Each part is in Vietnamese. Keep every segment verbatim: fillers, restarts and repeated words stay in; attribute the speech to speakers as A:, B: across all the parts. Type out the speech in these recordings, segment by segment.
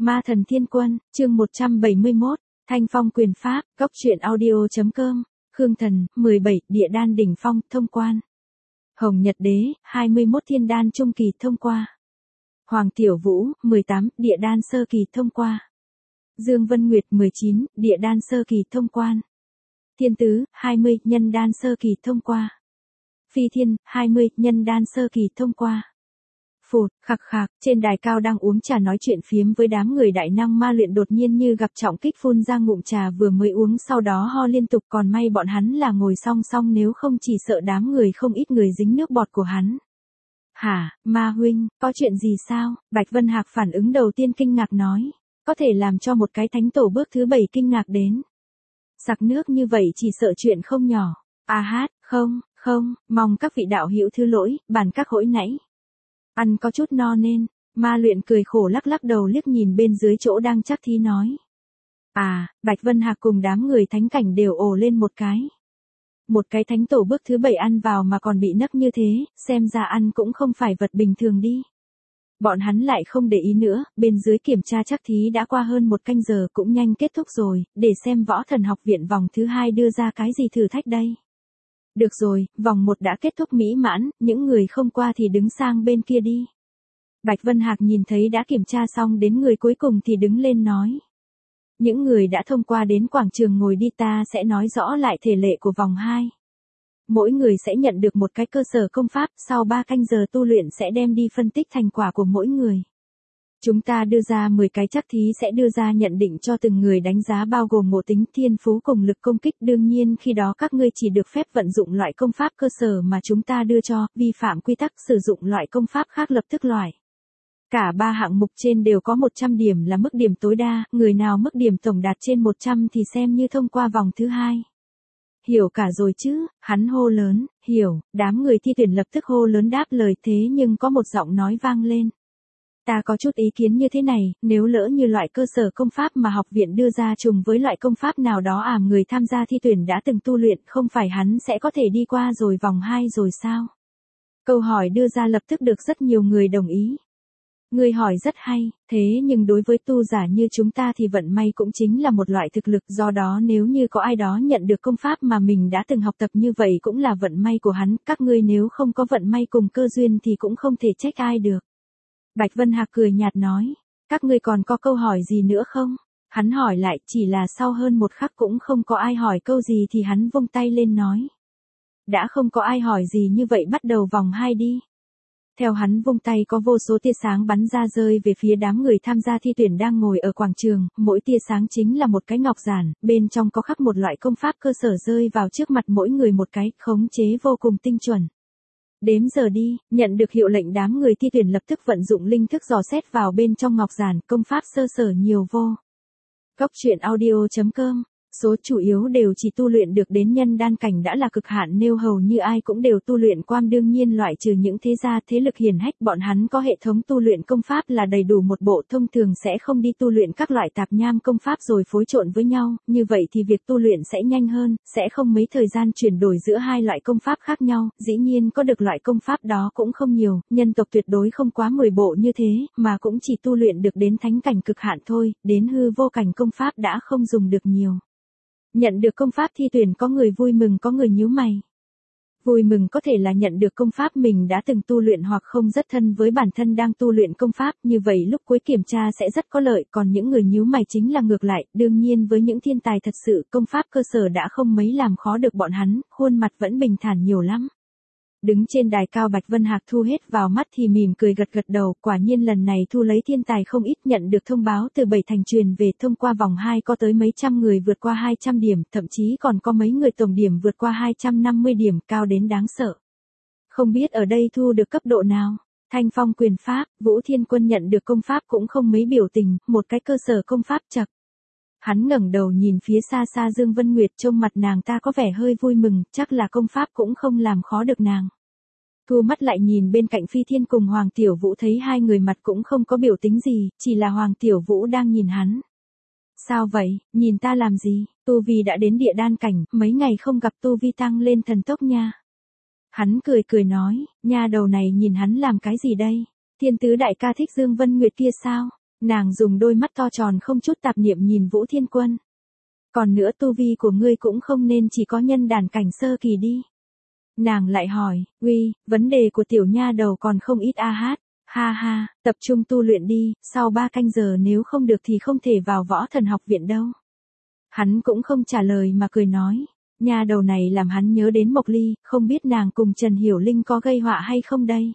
A: Ma thần thiên quân, chương một trăm bảy mươi mốt, Thanh phong quyền pháp, góc truyện audio.com, Khương thần, mười bảy, địa đan đỉnh phong, thông quan. Hồng Nhật Đế, hai mươi mốt thiên đan trung kỳ thông qua. Hoàng Tiểu Vũ, mười tám, địa đan sơ kỳ thông qua. Dương Vân Nguyệt, mười chín, địa đan sơ kỳ thông quan. Thiên Tứ, hai mươi, nhân đan sơ kỳ thông qua. Phi Thiên, hai mươi, nhân đan sơ kỳ thông qua. Phụt, khạc khạc, trên đài cao đang uống trà nói chuyện phiếm với đám người đại năng ma luyện đột nhiên như gặp trọng kích phun ra ngụm trà vừa mới uống sau đó ho liên tục, còn may bọn hắn là ngồi song song nếu không chỉ sợ đám người không ít người dính nước bọt của hắn. Hả, ma huynh, có chuyện gì sao? Bạch Vân Hạc phản ứng đầu tiên kinh ngạc nói. Có thể làm cho một cái thánh tổ bước thứ bảy kinh ngạc đến. Sặc nước như vậy chỉ sợ chuyện không nhỏ. A hát, không, không, mong các vị đạo hữu thứ lỗi, bản các hỗi nãy. Ăn có chút no nên, ma luyện cười khổ lắc lắc đầu liếc nhìn bên dưới chỗ đang chắc thí nói. À, Bạch Vân Hạc cùng đám người thánh cảnh đều ồ lên một cái. Một cái thánh tổ bước thứ bảy ăn vào mà còn bị nấc như thế, xem ra ăn cũng không phải vật bình thường đi. Bọn hắn lại không để ý nữa, bên dưới kiểm tra chắc thí đã qua hơn một canh giờ cũng nhanh kết thúc rồi, để xem võ thần học viện vòng thứ hai đưa ra cái gì thử thách đây. Được rồi, vòng một đã kết thúc mỹ mãn, những người không qua thì đứng sang bên kia đi. Bạch Vân Hạc nhìn thấy đã kiểm tra xong đến người cuối cùng thì đứng lên nói. Những người đã thông qua đến quảng trường ngồi đi, ta sẽ nói rõ lại thể lệ của vòng hai. Mỗi người sẽ nhận được một cái cơ sở công pháp, sau ba canh giờ tu luyện sẽ đem đi phân tích thành quả của mỗi người. Chúng ta đưa ra mười cái chắc thí sẽ đưa ra nhận định cho từng người đánh giá bao gồm ngộ tính, thiên phú cùng lực công kích. Đương nhiên khi đó các ngươi chỉ được phép vận dụng loại công pháp cơ sở mà chúng ta đưa cho, vi phạm quy tắc sử dụng loại công pháp khác lập tức loại. Cả ba hạng mục trên đều có một trăm điểm là mức điểm tối đa, người nào mức điểm tổng đạt trên một trăm thì xem như thông qua vòng thứ hai. Hiểu cả rồi chứ, hắn hô lớn, hiểu, đám người thi tuyển lập tức hô lớn đáp lời thế nhưng có một giọng nói vang lên. Ta có chút ý kiến như thế này, nếu lỡ như loại cơ sở công pháp mà học viện đưa ra trùng với loại công pháp nào đó à người tham gia thi tuyển đã từng tu luyện không phải hắn sẽ có thể đi qua rồi vòng hai rồi sao? Câu hỏi đưa ra lập tức được rất nhiều người đồng ý. Người hỏi rất hay, thế nhưng đối với tu giả như chúng ta thì vận may cũng chính là một loại thực lực, do đó nếu như có ai đó nhận được công pháp mà mình đã từng học tập như vậy cũng là vận may của hắn, các ngươi nếu không có vận may cùng cơ duyên thì cũng không thể trách ai được. Bạch Vân Hạc cười nhạt nói, các ngươi còn có câu hỏi gì nữa không? Hắn hỏi lại, chỉ là sau hơn một khắc cũng không có ai hỏi câu gì thì hắn vung tay lên nói. Đã không có ai hỏi gì như vậy bắt đầu vòng hai đi. Theo hắn vung tay có vô số tia sáng bắn ra rơi về phía đám người tham gia thi tuyển đang ngồi ở quảng trường, mỗi tia sáng chính là một cái ngọc giản, bên trong có khắc một loại công pháp cơ sở rơi vào trước mặt mỗi người một cái, khống chế vô cùng tinh chuẩn. Đếm giờ đi, nhận được hiệu lệnh đám người thi tuyển lập tức vận dụng linh thức dò xét vào bên trong ngọc giản, công pháp sơ sở nhiều vô. Góc truyện audio.com, số chủ yếu đều chỉ tu luyện được đến nhân đan cảnh đã là cực hạn nếu hầu như ai cũng đều tu luyện qua, đương nhiên loại trừ những thế gia thế lực hiển hách bọn hắn có hệ thống tu luyện công pháp là đầy đủ một bộ, thông thường sẽ không đi tu luyện các loại tạp nham công pháp rồi phối trộn với nhau, như vậy thì việc tu luyện sẽ nhanh hơn, sẽ không mấy thời gian chuyển đổi giữa hai loại công pháp khác nhau, dĩ nhiên có được loại công pháp đó cũng không nhiều, nhân tộc tuyệt đối không quá mười bộ như thế, mà cũng chỉ tu luyện được đến thánh cảnh cực hạn thôi, đến hư vô cảnh công pháp đã không dùng được nhiều. Nhận được công pháp thi tuyển có người vui mừng có người nhíu mày. Vui mừng có thể là nhận được công pháp mình đã từng tu luyện hoặc không rất thân với bản thân đang tu luyện công pháp, như vậy lúc cuối kiểm tra sẽ rất có lợi, còn những người nhíu mày chính là ngược lại, đương nhiên với những thiên tài thật sự công pháp cơ sở đã không mấy làm khó được bọn hắn, khuôn mặt vẫn bình thản nhiều lắm. Đứng trên đài cao Bạch Vân Hạc thu hết vào mắt thì mỉm cười gật gật đầu, quả nhiên lần này thu lấy thiên tài không ít, nhận được thông báo từ bảy thành truyền về thông qua vòng hai có tới mấy trăm người vượt qua hai trăm điểm, thậm chí còn có mấy người tổng điểm vượt qua hai trăm năm mươi điểm, cao đến đáng sợ. Không biết ở đây thu được cấp độ nào? Thanh phong quyền pháp, Vũ Thiên Quân nhận được công pháp cũng không mấy biểu tình, một cái cơ sở công pháp chật. Hắn ngẩng đầu nhìn phía xa xa Dương Vân Nguyệt, trông mặt nàng ta có vẻ hơi vui mừng, chắc là công pháp cũng không làm khó được nàng. Thu mắt lại nhìn bên cạnh Phi Thiên cùng Hoàng Tiểu Vũ, thấy hai người mặt cũng không có biểu tính gì, chỉ là Hoàng Tiểu Vũ đang nhìn hắn. Sao vậy, nhìn ta làm gì, tu vi đã đến địa đan cảnh, mấy ngày không gặp tu vi tăng lên thần tốc nha. Hắn cười cười nói, nha đầu này nhìn hắn làm cái gì đây, Thiên Tứ đại ca thích Dương Vân Nguyệt kia sao? Nàng dùng đôi mắt to tròn không chút tạp niệm nhìn Vũ Thiên Quân. Còn nữa tu vi của ngươi cũng không nên chỉ có nhân đàn cảnh sơ kỳ đi. Nàng lại hỏi, uy, vấn đề của tiểu nha đầu còn không ít a hát. Ha ha, tập trung tu luyện đi, sau ba canh giờ nếu không được thì không thể vào võ thần học viện đâu. Hắn cũng không trả lời mà cười nói. Nha đầu này làm hắn nhớ đến Mộc Ly, không biết nàng cùng Trần Hiểu Linh có gây họa hay không đây.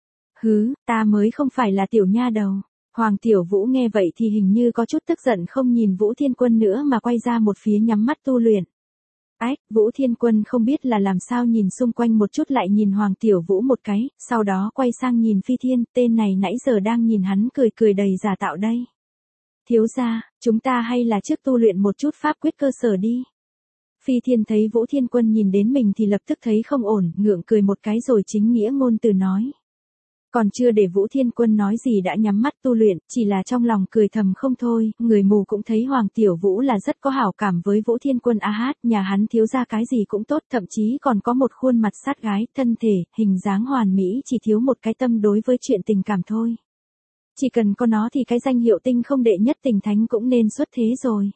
A: Hứ, ta mới không phải là tiểu nha đầu. Hoàng Tiểu Vũ nghe vậy thì hình như có chút tức giận không nhìn Vũ Thiên Quân nữa mà quay ra một phía nhắm mắt tu luyện. Ách, Vũ Thiên Quân không biết là làm sao nhìn xung quanh một chút lại nhìn Hoàng Tiểu Vũ một cái, sau đó quay sang nhìn Phi Thiên, tên này nãy giờ đang nhìn hắn cười cười đầy giả tạo đây. Thiếu gia, chúng ta hay là trước tu luyện một chút pháp quyết cơ sở đi. Phi Thiên thấy Vũ Thiên Quân nhìn đến mình thì lập tức thấy không ổn, ngượng cười một cái rồi chính nghĩa ngôn từ nói. Còn chưa để Vũ Thiên Quân nói gì đã nhắm mắt tu luyện, chỉ là trong lòng cười thầm không thôi, người mù cũng thấy Hoàng Tiểu Vũ là rất có hảo cảm với Vũ Thiên Quân a hát, nhà hắn thiếu ra cái gì cũng tốt, thậm chí còn có một khuôn mặt sát gái, thân thể, hình dáng hoàn mỹ, chỉ thiếu một cái tâm đối với chuyện tình cảm thôi. Chỉ cần có nó thì cái danh hiệu tinh không đệ nhất tình thánh cũng nên xuất thế rồi.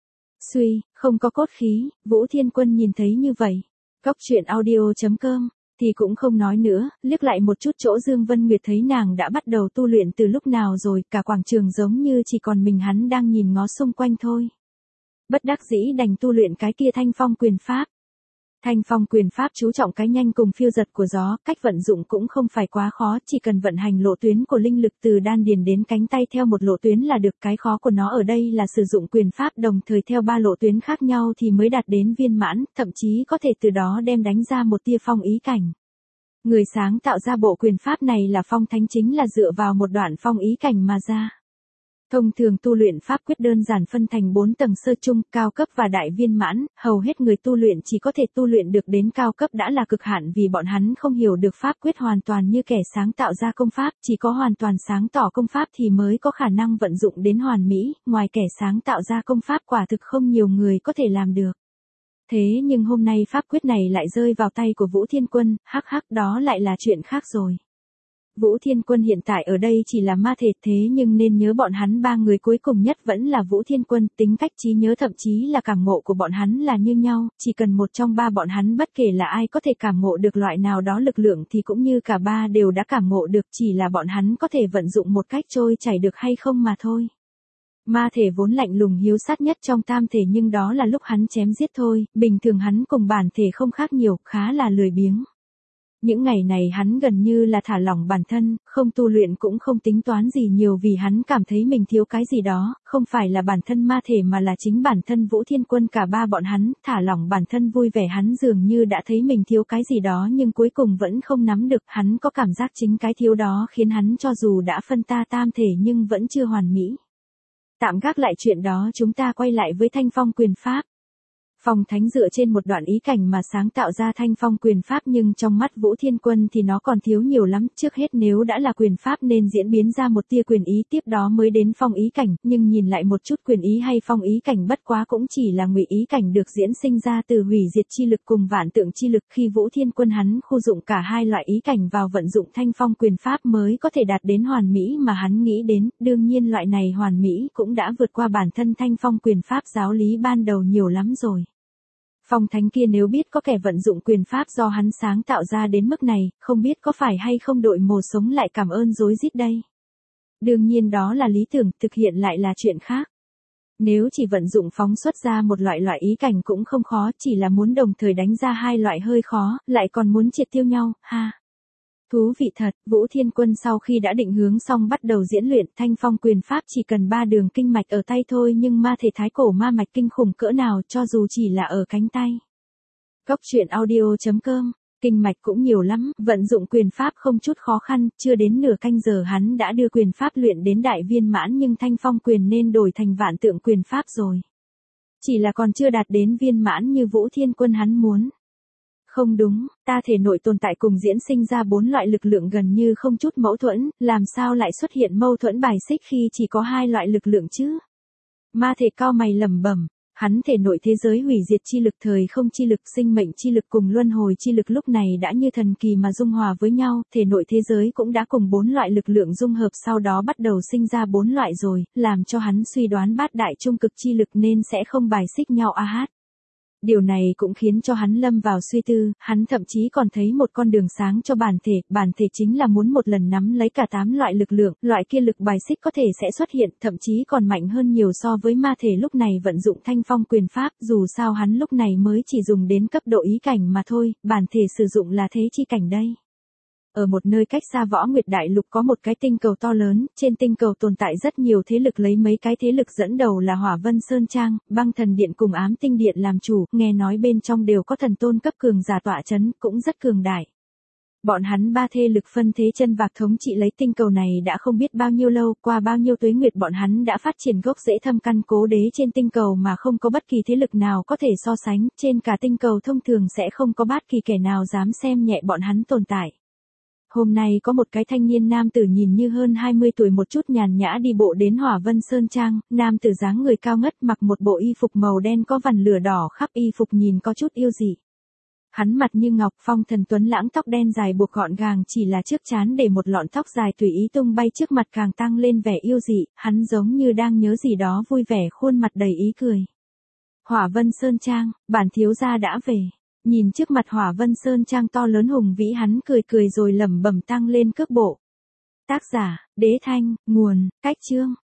A: Suy, không có cốt khí, Vũ Thiên Quân nhìn thấy như vậy. Góc truyện audio chấm com thì cũng không nói nữa, liếc lại một chút chỗ Dương Vân Nguyệt thấy nàng đã bắt đầu tu luyện từ lúc nào rồi, cả quảng trường giống như chỉ còn mình hắn đang nhìn ngó xung quanh thôi. Bất đắc dĩ đành tu luyện cái kia Thanh Phong quyền pháp. Thanh Phong quyền pháp chú trọng cái nhanh cùng phiêu giật của gió, cách vận dụng cũng không phải quá khó, chỉ cần vận hành lộ tuyến của linh lực từ đan điền đến cánh tay theo một lộ tuyến là được, cái khó của nó ở đây là sử dụng quyền pháp đồng thời theo ba lộ tuyến khác nhau thì mới đạt đến viên mãn, thậm chí có thể từ đó đem đánh ra một tia phong ý cảnh. Người sáng tạo ra bộ quyền pháp này là Phong Thánh chính là dựa vào một đoạn phong ý cảnh mà ra. Thông thường tu luyện pháp quyết đơn giản phân thành bốn tầng sơ trung, cao cấp và đại viên mãn, hầu hết người tu luyện chỉ có thể tu luyện được đến cao cấp đã là cực hạn vì bọn hắn không hiểu được pháp quyết hoàn toàn như kẻ sáng tạo ra công pháp, chỉ có hoàn toàn sáng tỏ công pháp thì mới có khả năng vận dụng đến hoàn mỹ, ngoài kẻ sáng tạo ra công pháp quả thực không nhiều người có thể làm được. Thế nhưng hôm nay pháp quyết này lại rơi vào tay của Vũ Thiên Quân, hắc hắc đó lại là chuyện khác rồi. Vũ Thiên Quân hiện tại ở đây chỉ là ma thể thế nhưng nên nhớ bọn hắn ba người cuối cùng nhất vẫn là Vũ Thiên Quân, tính cách trí nhớ thậm chí là cảm ngộ của bọn hắn là như nhau, chỉ cần một trong ba bọn hắn bất kể là ai có thể cảm ngộ được loại nào đó lực lượng thì cũng như cả ba đều đã cảm ngộ được, chỉ là bọn hắn có thể vận dụng một cách trôi chảy được hay không mà thôi. Ma thể vốn lạnh lùng hiếu sát nhất trong tam thể nhưng đó là lúc hắn chém giết thôi, bình thường hắn cùng bản thể không khác nhiều, khá là lười biếng. Những ngày này hắn gần như là thả lỏng bản thân, không tu luyện cũng không tính toán gì nhiều vì hắn cảm thấy mình thiếu cái gì đó, không phải là bản thân ma thể mà là chính bản thân Vũ Thiên Quân, cả ba bọn hắn, thả lỏng bản thân vui vẻ hắn dường như đã thấy mình thiếu cái gì đó nhưng cuối cùng vẫn không nắm được, hắn có cảm giác chính cái thiếu đó khiến hắn cho dù đã phân ta tam thể nhưng vẫn chưa hoàn mỹ. Tạm gác lại chuyện đó chúng ta quay lại với Thanh Phong quyền pháp. Phong Thánh dựa trên một đoạn ý cảnh mà sáng tạo ra Thanh Phong quyền pháp nhưng trong mắt Vũ Thiên Quân thì nó còn thiếu nhiều lắm, trước hết nếu đã là quyền pháp nên diễn biến ra một tia quyền ý tiếp đó mới đến phong ý cảnh, nhưng nhìn lại một chút quyền ý hay phong ý cảnh bất quá cũng chỉ là ngụy ý cảnh được diễn sinh ra từ hủy diệt chi lực cùng vạn tượng chi lực, khi Vũ Thiên Quân hắn khu dụng cả hai loại ý cảnh vào vận dụng Thanh Phong quyền pháp mới có thể đạt đến hoàn mỹ mà hắn nghĩ đến, đương nhiên loại này hoàn mỹ cũng đã vượt qua bản thân Thanh Phong quyền pháp giáo lý ban đầu nhiều lắm rồi. Phong Thánh kia nếu biết có kẻ vận dụng quyền pháp do hắn sáng tạo ra đến mức này, không biết có phải hay không đội mồ sống lại cảm ơn rối rít đây. Đương nhiên đó là lý tưởng, thực hiện lại là chuyện khác. Nếu chỉ vận dụng phóng xuất ra một loại loại ý cảnh cũng không khó, chỉ là muốn đồng thời đánh ra hai loại hơi khó, lại còn muốn triệt tiêu nhau, ha. Thú vị thật, Vũ Thiên Quân sau khi đã định hướng xong bắt đầu diễn luyện Thanh Phong quyền pháp chỉ cần ba đường kinh mạch ở tay thôi nhưng ma thể thái cổ ma mạch kinh khủng cỡ nào cho dù chỉ là ở cánh tay. Góc truyện audio chấm com, kinh mạch cũng nhiều lắm, vận dụng quyền pháp không chút khó khăn, chưa đến nửa canh giờ hắn đã đưa quyền pháp luyện đến đại viên mãn nhưng Thanh Phong quyền nên đổi thành vạn tượng quyền pháp rồi. Chỉ là còn chưa đạt đến viên mãn như Vũ Thiên Quân hắn muốn. Không đúng, ta thể nội tồn tại cùng diễn sinh ra bốn loại lực lượng gần như không chút mâu thuẫn, làm sao lại xuất hiện mâu thuẫn bài xích khi chỉ có hai loại lực lượng chứ? Ma thể cao mày lẩm bẩm, Hắn thể nội thế giới hủy diệt chi lực, thời không chi lực, sinh mệnh chi lực cùng luân hồi chi lực lúc này đã như thần kỳ mà dung hòa với nhau, thể nội thế giới cũng đã cùng bốn loại lực lượng dung hợp sau đó bắt đầu sinh ra bốn loại rồi, làm cho hắn suy đoán bát đại trung cực chi lực nên sẽ không bài xích nhau a hát. Điều này cũng khiến cho hắn lâm vào suy tư, hắn thậm chí còn thấy một con đường sáng cho bản thể, bản thể chính là muốn một lần nắm lấy cả tám loại lực lượng, loại kia lực bài xích có thể sẽ xuất hiện, thậm chí còn mạnh hơn nhiều so với ma thể lúc này vận dụng thanh phong quyền pháp, dù sao hắn lúc này mới chỉ dùng đến cấp độ ý cảnh mà thôi, bản thể sử dụng là thế chi cảnh đây. Ở một nơi cách xa Võ Nguyệt Đại Lục có một cái tinh cầu to lớn, trên tinh cầu tồn tại rất nhiều thế lực lấy mấy cái thế lực dẫn đầu là Hỏa Vân Sơn Trang, Băng Thần Điện cùng Ám Tinh Điện làm chủ, nghe nói bên trong đều có thần tôn cấp cường giả tọa chấn, cũng rất cường đại. Bọn hắn ba thế lực phân thế chân vạc thống trị lấy tinh cầu này đã không biết bao nhiêu lâu, qua bao nhiêu tuế nguyệt bọn hắn đã phát triển gốc rễ thâm căn cố đế trên tinh cầu mà không có bất kỳ thế lực nào có thể so sánh, trên cả tinh cầu thông thường sẽ không có bất kỳ kẻ nào dám xem nhẹ bọn hắn tồn tại. Hôm nay có một cái thanh niên nam tử nhìn như hơn hai mươi tuổi một chút nhàn nhã đi bộ đến Hỏa Vân Sơn Trang, nam tử dáng người cao ngất mặc một bộ y phục màu đen có vằn lửa đỏ khắp y phục nhìn có chút yêu dị. Hắn mặt như ngọc, phong thần tuấn lãng, tóc đen dài buộc gọn gàng, chỉ là trước trán để một lọn tóc dài tùy ý tung bay trước mặt càng tăng lên vẻ yêu dị, hắn giống như đang nhớ gì đó vui vẻ, khuôn mặt đầy ý cười. Hỏa Vân Sơn Trang, bản thiếu gia đã về. Nhìn trước mặt Hỏa Vân Sơn Trang to lớn hùng vĩ, hắn cười cười rồi lẩm bẩm tăng lên cước bộ. Tác giả, Đế Thanh, nguồn, Cách Chương.